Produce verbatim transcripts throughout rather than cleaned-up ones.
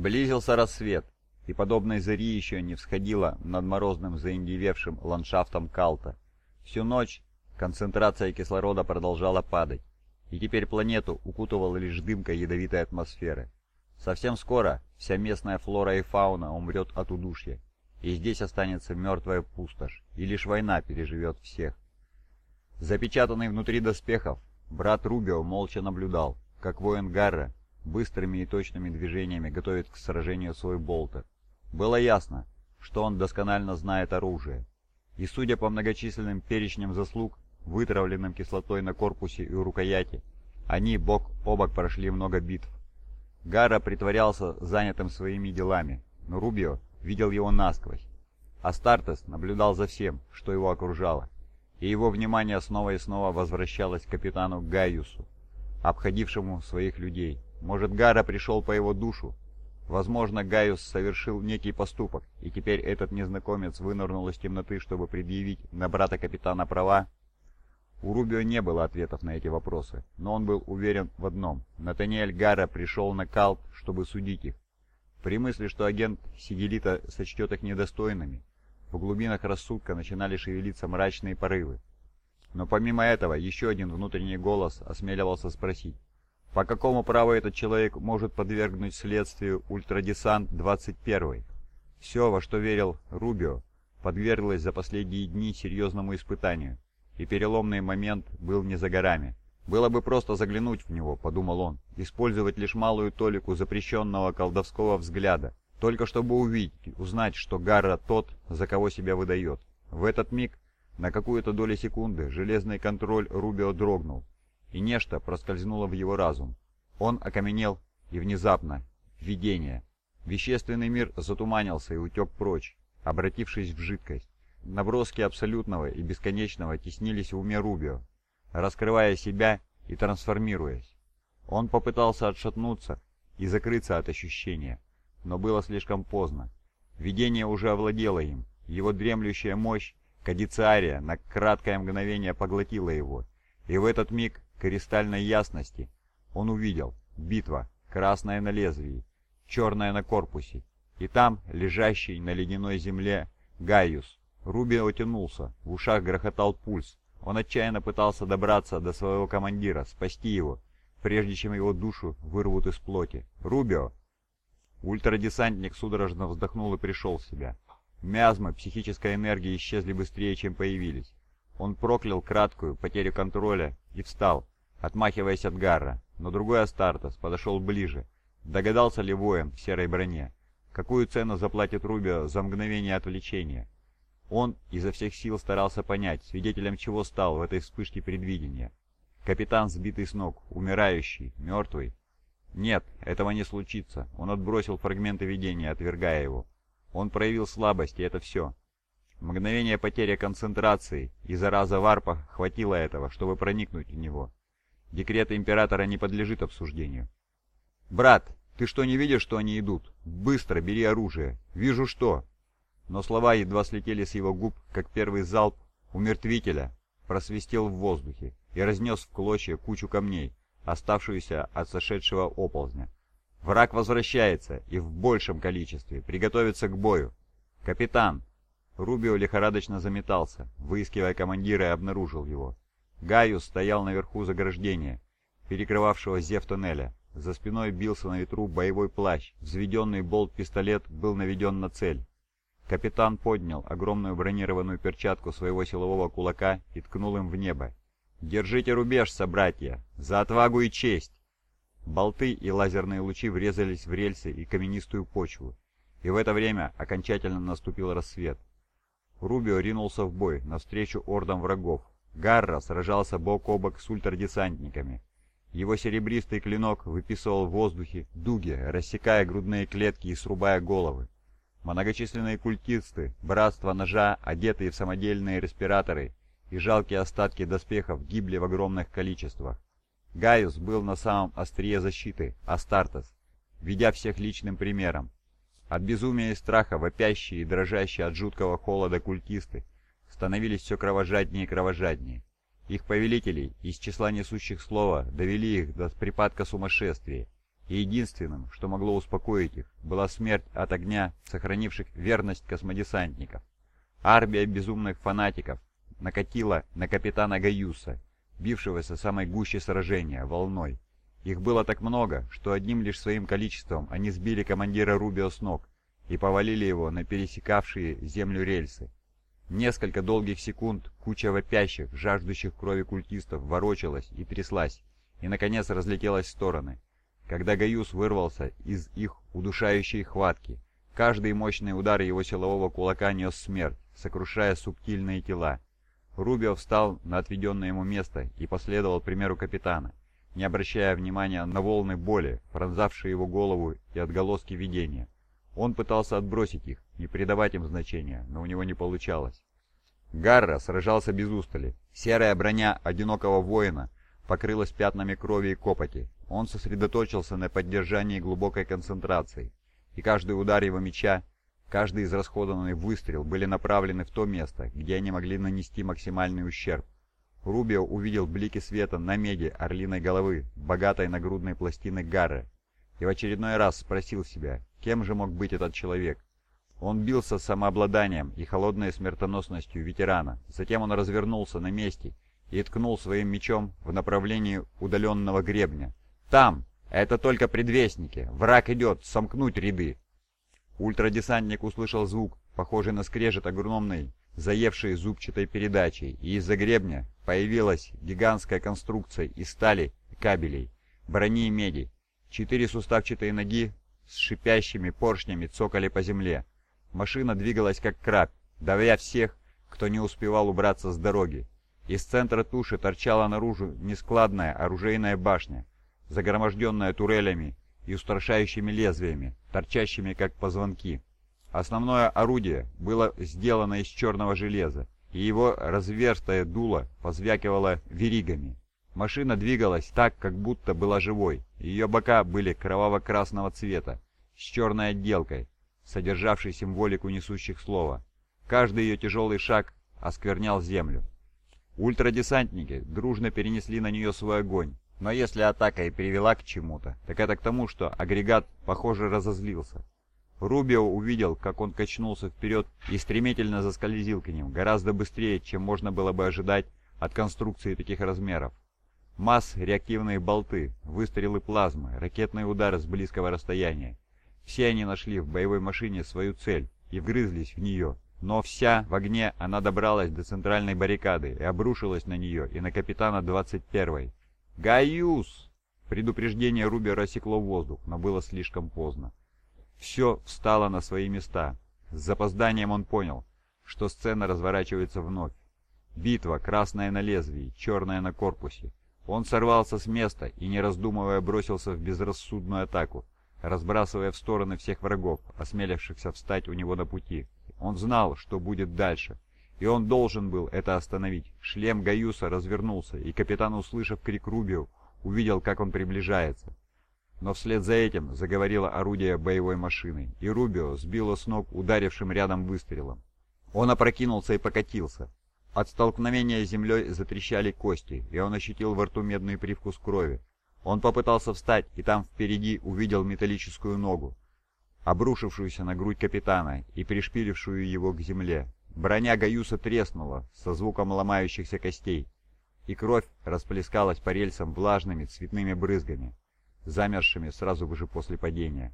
Близился рассвет, и подобной зари еще не всходила над морозным заиндевевшим ландшафтом Калта. Всю ночь концентрация кислорода продолжала падать, и теперь планету укутывала лишь дымка ядовитой атмосферы. Совсем скоро вся местная флора и фауна умрет от удушья, и здесь останется мертвая пустошь, и лишь война переживет всех. Запечатанный внутри доспехов, брат Рубио молча наблюдал, как воин Гарра быстрыми и точными движениями готовит к сражению свой болтер. Было ясно, что он досконально знает оружие, и судя по многочисленным перечням заслуг, вытравленным кислотой на корпусе и рукояти, они бок о бок прошли много битв. Гарра притворялся занятым своими делами, но Рубио видел его насквозь. Астартес наблюдал за всем, что его окружало, и его внимание снова и снова возвращалось к капитану Гaius'у, обходившему своих людей. Может, Гарра пришел по его душу? Возможно, Гaius совершил некий поступок, и теперь этот незнакомец вынырнул из темноты, чтобы предъявить на брата капитана права? У Рубио не было ответов на эти вопросы, но он был уверен в одном: Натаниэль Гарра пришел на Калт, чтобы судить их. При мысли, что агент Сигелита сочтет их недостойными, в глубинах рассудка начинали шевелиться мрачные порывы. Но помимо этого, еще один внутренний голос осмеливался спросить: по какому праву этот человек может подвергнуть следствию Ультрадесант-двадцать один? Все, во что верил Рубио, подверглось за последние дни серьезному испытанию, и переломный момент был не за горами. «Было бы просто заглянуть в него», — подумал он, — «использовать лишь малую толику запрещенного колдовского взгляда, только чтобы увидеть, узнать, что Гарра тот, за кого себя выдает». В этот миг, на какую-то долю секунды, железный контроль Рубио дрогнул, и нечто проскользнуло в его разум. Он окаменел, и внезапно — видение. Вещественный мир затуманился и утек прочь, обратившись в жидкость. Наброски абсолютного и бесконечного теснились в уме Рубио, раскрывая себя и трансформируясь. Он попытался отшатнуться и закрыться от ощущения, но было слишком поздно. Видение уже овладело им, его дремлющая мощь Кадициария на краткое мгновение поглотила его, и в этот миг кристальной ясности он увидел: битва, красная на лезвии, черная на корпусе, и там лежащий на ледяной земле Гaius. Рубио тянулся, в ушах грохотал пульс. Он отчаянно пытался добраться до своего командира, спасти его, прежде чем его душу вырвут из плоти. «Рубио!» Ультрадесантник судорожно вздохнул и пришел в себя. Миазмы психической энергии исчезли быстрее, чем появились. Он проклял краткую потерю контроля и встал, отмахиваясь от Гарра, но другой Астартес подошел ближе. Догадался ли воин в серой броне, какую цену заплатит Рубио за мгновение отвлечения? Он изо всех сил старался понять, свидетелем чего стал в этой вспышке предвидения. Капитан, сбитый с ног, умирающий, мертвый. Нет, этого не случится. Он отбросил фрагменты видения, отвергая его. Он проявил слабость, и это все. Мгновение потери концентрации и зараза варпа хватило этого, чтобы проникнуть в него. Декрет императора не подлежит обсуждению. «Брат, ты что, не видишь, что они идут? Быстро бери оружие. Вижу что!» Но слова едва слетели с его губ, как первый залп умертвителя просвистел в воздухе и разнес в клочья кучу камней, оставшуюся от сошедшего оползня. «Враг возвращается, и в большем количестве. Приготовиться к бою!» «Капитан!» Рубио лихорадочно заметался, выискивая командира, и обнаружил его. Гaius стоял наверху заграждения, перекрывавшего зев тоннеля. За спиной бился на ветру боевой плащ, взведенный болт-пистолет был наведен на цель. Капитан поднял огромную бронированную перчатку своего силового кулака и ткнул им в небо. «Держите рубеж, собратья! За отвагу и честь!» Болты и лазерные лучи врезались в рельсы и каменистую почву, и в это время окончательно наступил рассвет. Рубио ринулся в бой навстречу ордам врагов. Гарра сражался бок о бок с ультрадесантниками. Его серебристый клинок выписывал в воздухе дуги, рассекая грудные клетки и срубая головы. Многочисленные культисты, братства ножа, одетые в самодельные респираторы и жалкие остатки доспехов, гибли в огромных количествах. Гaius был на самом острие защиты, Астартес, ведя всех личным примером. От безумия и страха вопящие и дрожащие от жуткого холода культисты становились все кровожаднее и кровожаднее. Их повелителей из числа несущих слова довели их до припадка сумасшествия, и единственным, что могло успокоить их, была смерть от огня, сохранивших верность космодесантников. Армия безумных фанатиков накатила на капитана Гаюса, бившегося самой гуще сражения, волной. Их было так много, что одним лишь своим количеством они сбили командира Рубио с ног и повалили его на пересекавшие землю рельсы. Несколько долгих секунд куча вопящих, жаждущих крови культистов ворочалась и тряслась, и, наконец, разлетелась в стороны. Когда Гаюс вырвался из их удушающей хватки, каждый мощный удар его силового кулака нес смерть, сокрушая субтильные тела. Рубио встал на отведенное ему место и последовал примеру капитана, не обращая внимания на волны боли, пронзавшие его голову и отголоски видения. Он пытался отбросить их, не придавать им значения, но у него не получалось. Гарра сражался без устали. Серая броня одинокого воина покрылась пятнами крови и копоти. Он сосредоточился на поддержании глубокой концентрации, и каждый удар его меча, каждый израсходованный выстрел были направлены в то место, где они могли нанести максимальный ущерб. Рубио увидел блики света на меди орлиной головы, богатой нагрудной пластины Гарры, и в очередной раз спросил себя, кем же мог быть этот человек. Он бился с самообладанием и холодной смертоносностью ветерана. Затем он развернулся на месте и ткнул своим мечом в направлении удаленного гребня. «Там! Это только предвестники! Враг идет! Сомкнуть ряды!» Ультрадесантник услышал звук, похожий на скрежет огромной, заевшей зубчатой передачей, и из-за гребня появилась гигантская конструкция из стали и кабелей, брони и меди. Четыре суставчатые ноги с шипящими поршнями цокали по земле. Машина двигалась как краб, давя всех, кто не успевал убраться с дороги. Из центра туши торчала наружу нескладная оружейная башня, загроможденная турелями и устрашающими лезвиями, торчащими как позвонки. Основное орудие было сделано из черного железа, и его разверстое дуло позвякивало веригами. Машина двигалась так, как будто была живой. Ее бока были кроваво-красного цвета, с черной отделкой, содержавшей символику несущих слова. Каждый ее тяжелый шаг осквернял землю. Ультрадесантники дружно перенесли на нее свой огонь, но если атака и привела к чему-то, так это к тому, что агрегат, похоже, разозлился. Рубио увидел, как он качнулся вперед и стремительно заскользил к ним, гораздо быстрее, чем можно было бы ожидать от конструкции таких размеров. Масс, реактивные болты, выстрелы плазмы, ракетные удары с близкого расстояния. Все они нашли в боевой машине свою цель и вгрызлись в нее. Но вся в огне она добралась до центральной баррикады и обрушилась на нее и на капитана двадцать первой. «Гаюс!» Предупреждение Рубио рассекло воздух, но было слишком поздно. Все встало на свои места. С запозданием он понял, что сцена разворачивается вновь. Битва, красная на лезвии, черная на корпусе. Он сорвался с места и, не раздумывая, бросился в безрассудную атаку, разбрасывая в стороны всех врагов, осмелившихся встать у него на пути. Он знал, что будет дальше, и он должен был это остановить. Шлем Гаюса развернулся, и капитан, услышав крик Рубио, увидел, как он приближается. Но вслед за этим заговорило орудие боевой машины, и Рубио сбило с ног ударившим рядом выстрелом. Он опрокинулся и покатился. От столкновения с землей затрещали кости, и он ощутил во рту медный привкус крови. Он попытался встать, и там впереди увидел металлическую ногу, обрушившуюся на грудь капитана и пришпилившую его к земле. Броня Гаюса треснула со звуком ломающихся костей, и кровь расплескалась по рельсам влажными цветными брызгами, замерзшими сразу же после падения.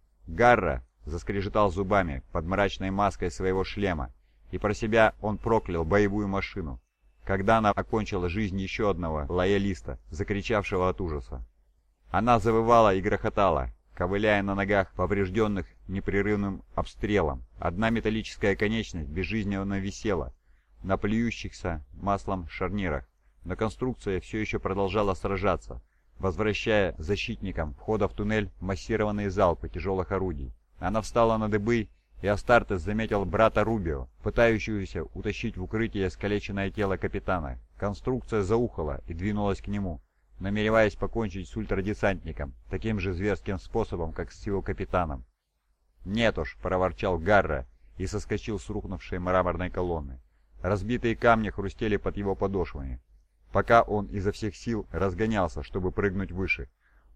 Гарра заскрежетал зубами под мрачной маской своего шлема, и про себя он проклял боевую машину, когда она окончила жизнь еще одного лоялиста, закричавшего от ужаса. Она завывала и грохотала, ковыляя на ногах, поврежденных непрерывным обстрелом. Одна металлическая конечность безжизненно висела на плюющихся маслом шарнирах, но конструкция все еще продолжала сражаться, возвращая защитникам входа в туннель массированные залпы тяжелых орудий. Она встала на дыбы, и Астартес заметил брата Рубио, пытающегося утащить в укрытие искалеченное тело капитана. Конструкция заухала и двинулась к нему, намереваясь покончить с ультрадесантником таким же зверским способом, как с его капитаном. «Нет уж», — проворчал Гарра и соскочил с рухнувшей мраморной колонны. Разбитые камни хрустели под его подошвами, пока он изо всех сил разгонялся, чтобы прыгнуть выше.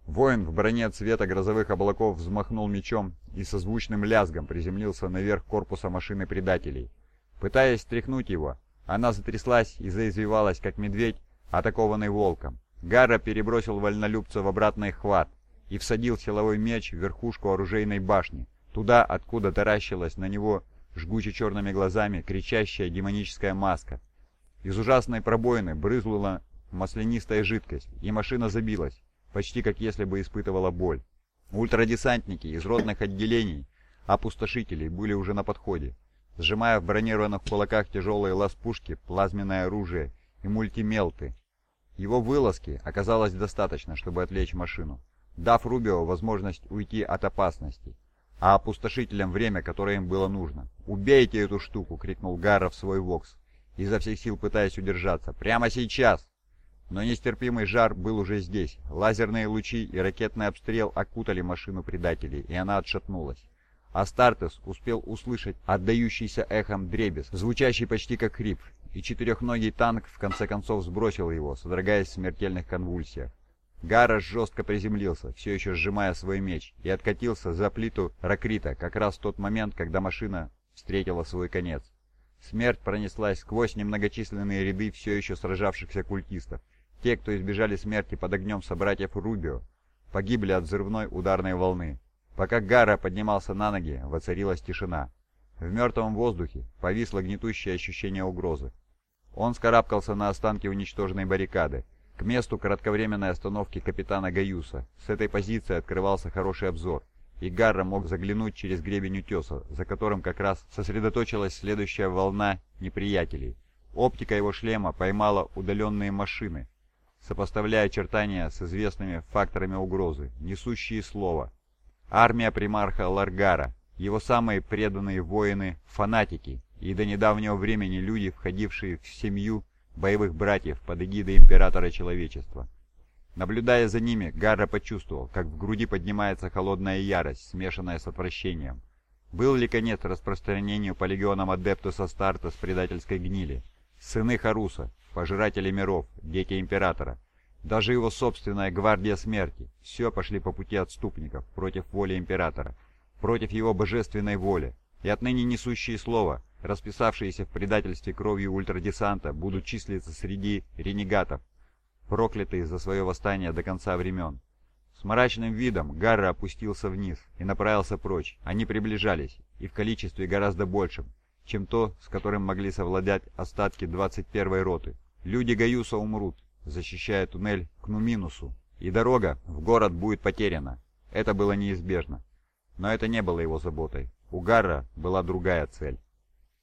Воин в броне цвета грозовых облаков взмахнул мечом и со звучным лязгом приземлился наверх корпуса машины предателей. Пытаясь стряхнуть его, она затряслась и заизвивалась, как медведь, атакованный волком. Гарра перебросил вольнолюбца в обратный хват и всадил силовой меч в верхушку оружейной башни, туда, откуда таращилась на него жгуче черными глазами кричащая демоническая маска. Из ужасной пробоины брызнула маслянистая жидкость, и машина забилась, почти как если бы испытывала боль. Ультрадесантники из ротных отделений опустошителей были уже на подходе, сжимая в бронированных кулаках тяжелые лаз-пушки, плазменное оружие и мультимелты. Его вылазки оказалось достаточно, чтобы отвлечь машину, дав Рубио возможность уйти от опасности, а опустошителям время, которое им было нужно. «Убейте эту штуку!» — крикнул Гарра в свой вокс, изо всех сил пытаясь удержаться. «Прямо сейчас!» Но нестерпимый жар был уже здесь. Лазерные лучи и ракетный обстрел окутали машину предателей, и она отшатнулась. Астартес успел услышать отдающийся эхом дребезг, звучащий почти как хрип, и четырехногий танк в конце концов сбросил его, содрогаясь в смертельных конвульсиях. Гарра жестко приземлился, все еще сжимая свой меч, и откатился за плиту ракрита как раз в тот момент, когда машина встретила свой конец. Смерть пронеслась сквозь немногочисленные ряды все еще сражавшихся культистов. Те, кто избежали смерти под огнем собратьев Рубио, погибли от взрывной ударной волны. Пока Гарра поднимался на ноги, воцарилась тишина. В мертвом воздухе повисло гнетущее ощущение угрозы. Он вскарабкался на останки уничтоженной баррикады, к месту кратковременной остановки капитана Гаюса. С этой позиции открывался хороший обзор, и Гарра мог заглянуть через гребень утеса, за которым как раз сосредоточилась следующая волна неприятелей. Оптика его шлема поймала удаленные машины, сопоставляя очертания с известными факторами угрозы, несущие слово. Армия примарха Ларгара, его самые преданные воины-фанатики и до недавнего времени люди, входившие в семью боевых братьев под эгидой императора человечества. Наблюдая за ними, Гарра почувствовал, как в груди поднимается холодная ярость, смешанная с отвращением. Был ли конец распространению по легионам Адептус Астартес предательской гнили? Сыны Харуса, пожиратели миров, дети императора, даже его собственная гвардия смерти, все пошли по пути отступников против воли императора, против его божественной воли, и отныне несущие слово, расписавшиеся в предательстве кровью ультрадесанта, будут числиться среди ренегатов, проклятые за свое восстание до конца времен. С мрачным видом Гарра опустился вниз и направился прочь. Они приближались, и в количестве гораздо большем, чем то, с которым могли совладать остатки двадцать первой роты. Люди Гаюса умрут, защищая туннель к Нуминусу, и дорога в город будет потеряна. Это было неизбежно. Но это не было его заботой. У Гарра была другая цель.